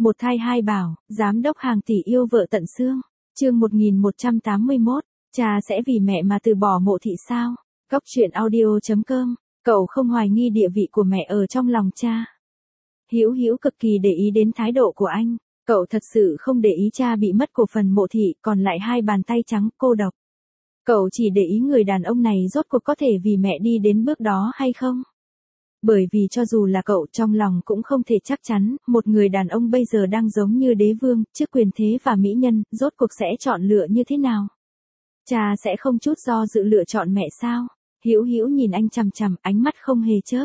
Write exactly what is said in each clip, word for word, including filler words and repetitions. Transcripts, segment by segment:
Một thai hai bảo, giám đốc hàng tỷ yêu vợ tận xương. Chương một nghìn một trăm tám mươi mốt, cha sẽ vì mẹ mà từ bỏ Mộ Thị sao? Cốc truyện audio chấm com. Cậu không hoài nghi địa vị của mẹ ở trong lòng cha. Hữu Hữu cực kỳ để ý đến thái độ của anh, cậu thật sự không để ý cha bị mất cổ phần Mộ Thị, còn lại hai bàn tay trắng cô độc. Cậu chỉ để ý người đàn ông này rốt cuộc có thể vì mẹ đi đến bước đó hay không? Bởi vì cho dù là cậu trong lòng cũng không thể chắc chắn, một người đàn ông bây giờ đang giống như đế vương, trước quyền thế và mỹ nhân, rốt cuộc sẽ chọn lựa như thế nào? Cha sẽ không chút do dự lựa chọn mẹ sao? Hữu Hữu nhìn anh chằm chằm, ánh mắt không hề chớp.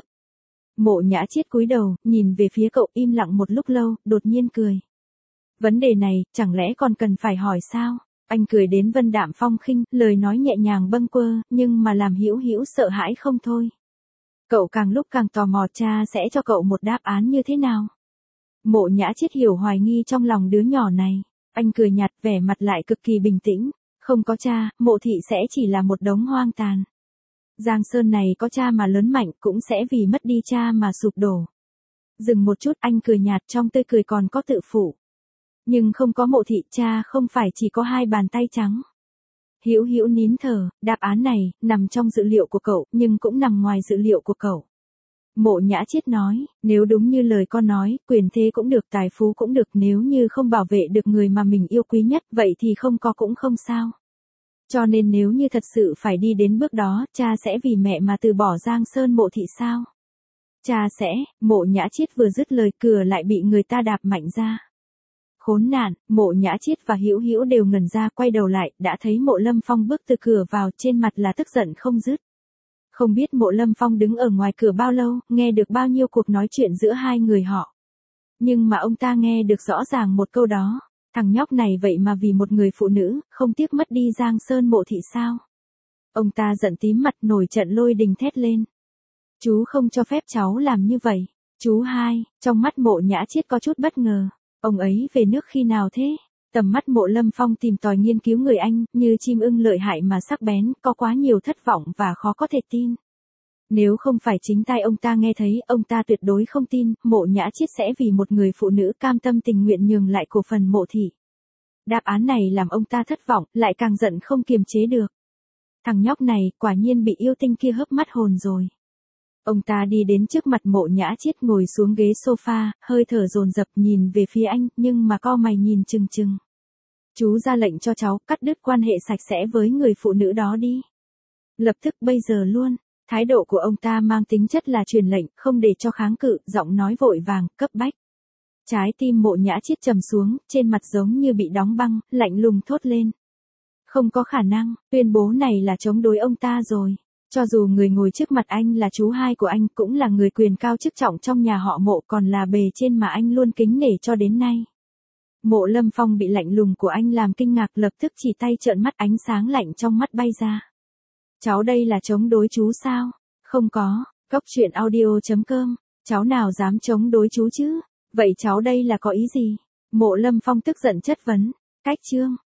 Mộ Nhã Chiết cúi đầu, nhìn về phía cậu im lặng một lúc lâu, đột nhiên cười. Vấn đề này, chẳng lẽ còn cần phải hỏi sao? Anh cười đến vân đạm phong khinh, lời nói nhẹ nhàng bâng quơ, nhưng mà làm Hữu Hữu sợ hãi không thôi. Cậu càng lúc càng tò mò cha sẽ cho cậu một đáp án như thế nào. Mộ Nhã Chiết hiểu hoài nghi trong lòng đứa nhỏ này. Anh cười nhạt, vẻ mặt lại cực kỳ bình tĩnh. Không có cha, Mộ Thị sẽ chỉ là một đống hoang tàn. Giang Sơn này có cha mà lớn mạnh cũng sẽ vì mất đi cha mà sụp đổ. Dừng một chút, anh cười nhạt, trong tươi cười còn có tự phụ. Nhưng không có Mộ Thị, cha không phải chỉ có hai bàn tay trắng. Hữu Hữu nín thở, đáp án này nằm trong dự liệu của cậu, nhưng cũng nằm ngoài dự liệu của cậu. Mộ Nhã Chiết nói, nếu đúng như lời con nói, quyền thế cũng được, tài phú cũng được, nếu như không bảo vệ được người mà mình yêu quý nhất, vậy thì không có cũng không sao. Cho nên nếu như thật sự phải đi đến bước đó, cha sẽ vì mẹ mà từ bỏ Giang Sơn Mộ Thị sao? Cha sẽ, Mộ Nhã Chiết vừa dứt lời, cửa lại bị người ta đạp mạnh ra. Khốn nạn, Mộ Nhã Chiết và Hữu Hữu đều ngẩn ra, quay đầu lại, đã thấy Mộ Lâm Phong bước từ cửa vào, trên mặt là tức giận không dứt. Không biết Mộ Lâm Phong đứng ở ngoài cửa bao lâu, nghe được bao nhiêu cuộc nói chuyện giữa hai người họ. Nhưng mà ông ta nghe được rõ ràng một câu đó, thằng nhóc này vậy mà vì một người phụ nữ, không tiếc mất đi Giang Sơn Mộ Thị sao? Ông ta giận tím mặt, nổi trận lôi đình thét lên. Chú không cho phép cháu làm như vậy. Chú hai, trong mắt Mộ Nhã Chiết có chút bất ngờ. Ông ấy về nước khi nào thế? Tầm mắt Mộ Lâm Phong tìm tòi nghiên cứu người anh, như chim ưng lợi hại mà sắc bén, có quá nhiều thất vọng và khó có thể tin. Nếu không phải chính tai ông ta nghe thấy, ông ta tuyệt đối không tin, Mộ Nhã Chiết sẽ vì một người phụ nữ cam tâm tình nguyện nhường lại cổ phần Mộ Thị. Đáp án này làm ông ta thất vọng, lại càng giận không kiềm chế được. Thằng nhóc này, quả nhiên bị yêu tinh kia hớp mắt hồn rồi. Ông ta đi đến trước mặt Mộ Nhã Chiết, ngồi xuống ghế sofa, hơi thở dồn dập nhìn về phía anh, nhưng mà cau mày nhìn chừng chừng. Chú ra lệnh cho cháu cắt đứt quan hệ sạch sẽ với người phụ nữ đó đi. Lập tức, bây giờ luôn. Thái độ của ông ta mang tính chất là truyền lệnh, không để cho kháng cự, giọng nói vội vàng, cấp bách. Trái tim Mộ Nhã Chiết trầm xuống, trên mặt giống như bị đóng băng, lạnh lùng thốt lên. Không có khả năng, tuyên bố này là chống đối ông ta rồi. Cho dù người ngồi trước mặt anh là chú hai của anh, cũng là người quyền cao chức trọng trong nhà họ Mộ, còn là bề trên mà anh luôn kính nể cho đến nay. Mộ Lâm Phong bị lạnh lùng của anh làm kinh ngạc, lập tức chỉ tay trợn mắt, ánh sáng lạnh trong mắt bay ra. Cháu đây là chống đối chú sao? Không có, cốc truyện audio chấm com, cháu nào dám chống đối chú chứ? Vậy cháu đây là có ý gì? Mộ Lâm Phong tức giận chất vấn. Cách chương.